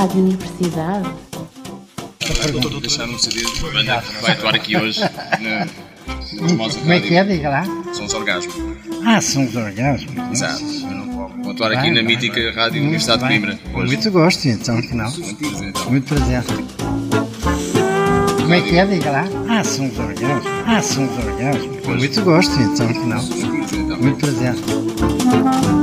Rádio Universidade. Estou a deixar um CD de uma banda que vai atuar aqui hoje na famosa rádio. Como é que é? Diga lá. São os Orgasmos. São os Orgasmos. Exato. Vão atuar aqui na mítica Rádio Universidade de Coimbra. Hoje. Muito gosto, então, que não. Muito prazer, então. Muito prazer. Como é que é? Diga lá. São os Orgasmos. São os Orgasmos. Muito gosto, então, que não. Muito prazer, então. Muito prazer.